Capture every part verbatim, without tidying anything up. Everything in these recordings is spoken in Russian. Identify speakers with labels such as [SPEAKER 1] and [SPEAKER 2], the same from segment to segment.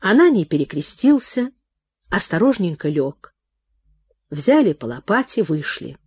[SPEAKER 1] Ананий перекрестился, осторожненько лег. Взяли по лопате, вышли.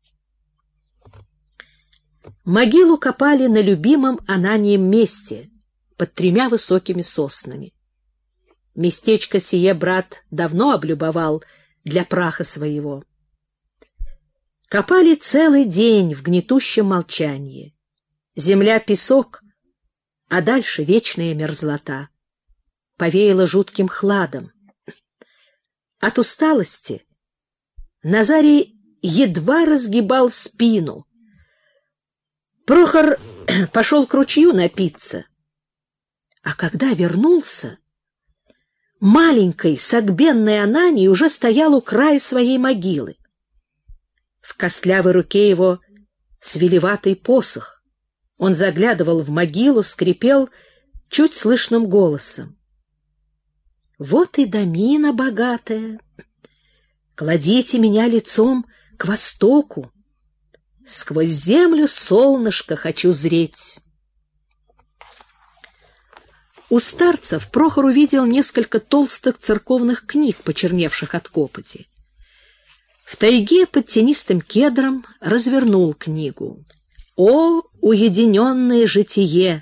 [SPEAKER 1] Могилу копали на любимом Ананием месте, под тремя высокими соснами. Местечко сие брат давно облюбовал для праха своего. Копали целый день в гнетущем молчании. Земля — песок, а дальше вечная мерзлота. Повеяло жутким хладом. От усталости Назарий едва разгибал спину. Прохор пошел к ручью напиться. А когда вернулся, маленький согбенный Ананий уже стоял у края своей могилы. В костлявой руке его свелеватый посох. Он заглядывал в могилу, скрипел чуть слышным голосом. «Вот и домина богатая. Кладите меня лицом к востоку. Сквозь землю солнышко хочу зреть». У старцев Прохор увидел несколько толстых церковных книг, почерневших от копоти. В тайге под тенистым кедром развернул книгу. «О, уединенное житие!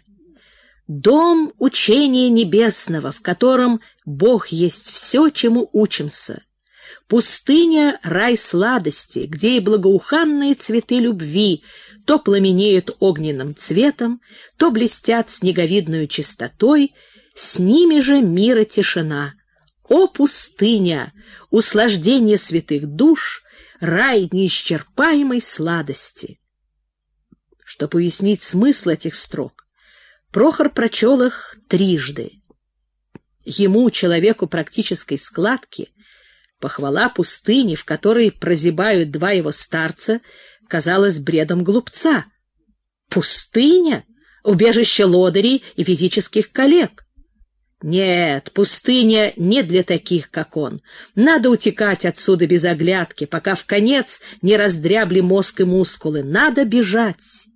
[SPEAKER 1] Дом учения небесного, в котором Бог есть все, чему учимся. Пустыня — рай сладости, где и благоуханные цветы любви то пламенеют огненным цветом, то блестят снеговидную чистотой, с ними же мира тишина. О, пустыня! Услаждение святых душ, рай неисчерпаемой сладости!» Чтобы уяснить смысл этих строк, Прохор прочел их трижды. Ему, человеку практической складки, похвала пустыни, в которой прозябают два его старца, казалась бредом глупца. Пустыня — убежище лодырей и физических калек. Нет, пустыня не для таких, как он. Надо утекать отсюда без оглядки, пока вконец не раздрябли мозг и мускулы. Надо бежать.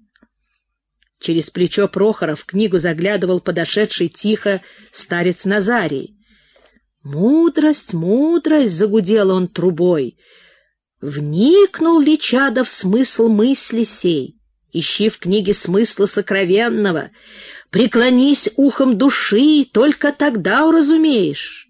[SPEAKER 1] Через плечо Прохора в книгу заглядывал подошедший тихо старец Назарий. «Мудрость, мудрость!» — загудел он трубой. «Вникнул ли чадо в смысл мысли сей? Ищи в книге смысла сокровенного. Преклонись ухом души, только тогда уразумеешь».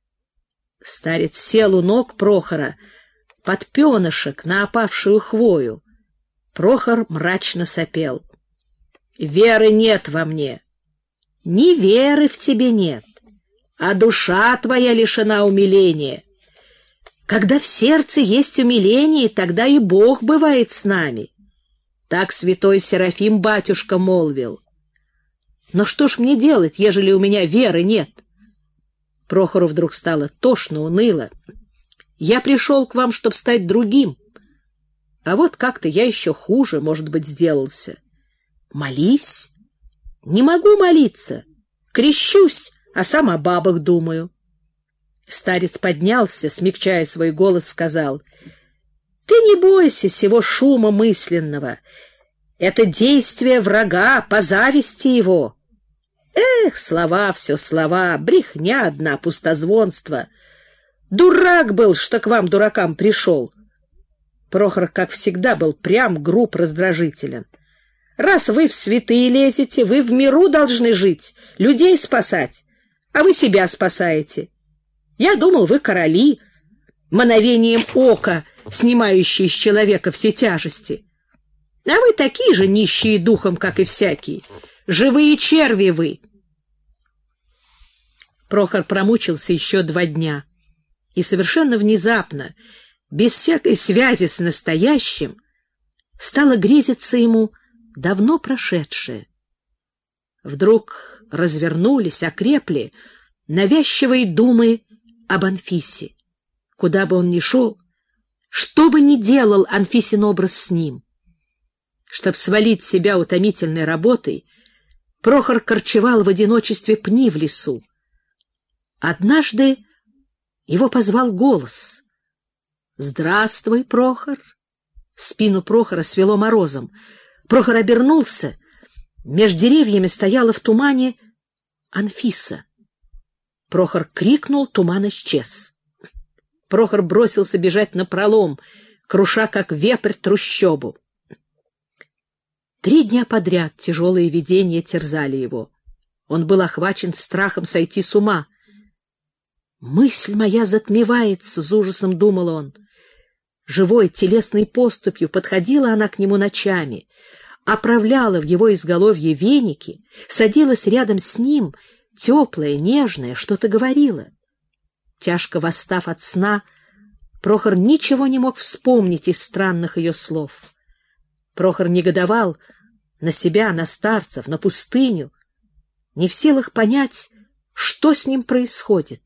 [SPEAKER 1] Старец сел у ног Прохора, под пенышек на опавшую хвою. Прохор мрачно сопел. «Веры нет во мне». «Ни веры в тебе нет, а душа твоя лишена умиления. Когда в сердце есть умиление, тогда и Бог бывает с нами». Так святой Серафим батюшка молвил. «Но что ж мне делать, ежели у меня веры нет?» Прохору вдруг стало тошно, уныло. «Я пришел к вам, чтобы стать другим, а вот как-то я еще хуже, может быть, сделался». «Молись». «Не могу молиться. Крещусь, а сам о бабах думаю». Старец поднялся, смягчая свой голос, сказал: «Ты не бойся сего шума мысленного. Это действие врага, по зависти его». «Эх, слова, все слова, брехня одна, пустозвонство. Дурак был, что к вам, дуракам, пришел». Прохор, как всегда, был прям, груб, раздражителен. «Раз вы в святые лезете, вы в миру должны жить, людей спасать, а вы себя спасаете. Я думал, вы короли, мановением ока, снимающие с человека все тяжести. А вы такие же нищие духом, как и всякие. Живые черви вы». Прохор промучился еще два дня, и совершенно внезапно, без всякой связи с настоящим, стало грезиться ему давно прошедшее. Вдруг развернулись, окрепли навязчивые думы об Анфисе. Куда бы он ни шел, что бы ни делал Анфисин образ с ним. Чтоб свалить себя утомительной работой, Прохор корчевал в одиночестве пни в лесу. Однажды его позвал голос. «Здравствуй, Прохор!» Спину Прохора свело морозом. Прохор обернулся. Меж деревьями стояла в тумане Анфиса. Прохор крикнул, туман исчез. Прохор бросился бежать напролом, круша, как вепрь, трущобу. Три дня подряд тяжелые видения терзали его. Он был охвачен страхом сойти с ума. «Мысль моя затмевается», — с ужасом думал он. Живой телесной поступью подходила она к нему ночами, оправляла в его изголовье веники, садилась рядом с ним, теплая, нежная, что-то говорила. Тяжко восстав от сна, Прохор ничего не мог вспомнить из странных ее слов. Прохор негодовал на себя, на старцев, на пустыню, не в силах понять, что с ним происходит.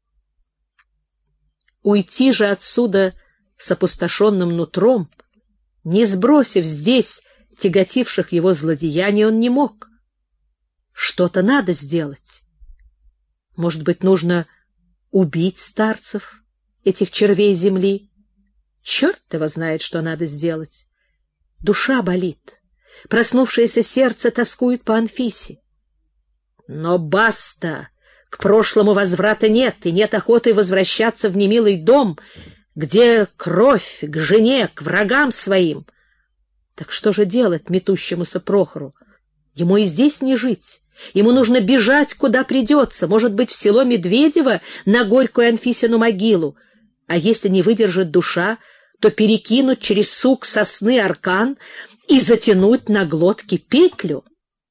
[SPEAKER 1] Уйти же отсюда с опустошенным нутром, не сбросив здесь тяготивших его злодеяний, он не мог. Что-то надо сделать. Может быть, нужно убить старцев, этих червей земли? Черт его знает, что надо сделать. Душа болит. Проснувшееся сердце тоскует по Анфисе. Но баста! К прошлому возврата нет, и нет охоты возвращаться в немилый дом, где кровь к жене, к врагам своим. Так что же делать метущемуся Прохору? Ему и здесь не жить. Ему нужно бежать, куда придется, может быть, в село Медведево на горькую Анфисину могилу. А если не выдержит душа, то перекинуть через сук сосны аркан и затянуть на глотке петлю.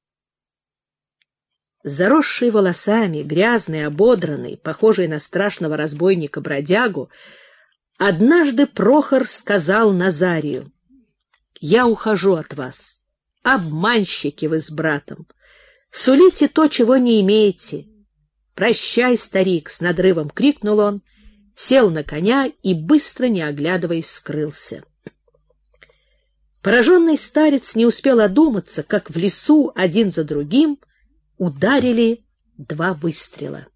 [SPEAKER 1] Заросший волосами, грязный, ободранный, похожий на страшного разбойника-бродягу, однажды Прохор сказал Назарию: «Я ухожу от вас. Обманщики вы с братом. Сулите то, чего не имеете. Прощай, старик!» — с надрывом крикнул он, сел на коня и, быстро не оглядываясь, скрылся. Пораженный старец не успел одуматься, как в лесу один за другим ударили два выстрела.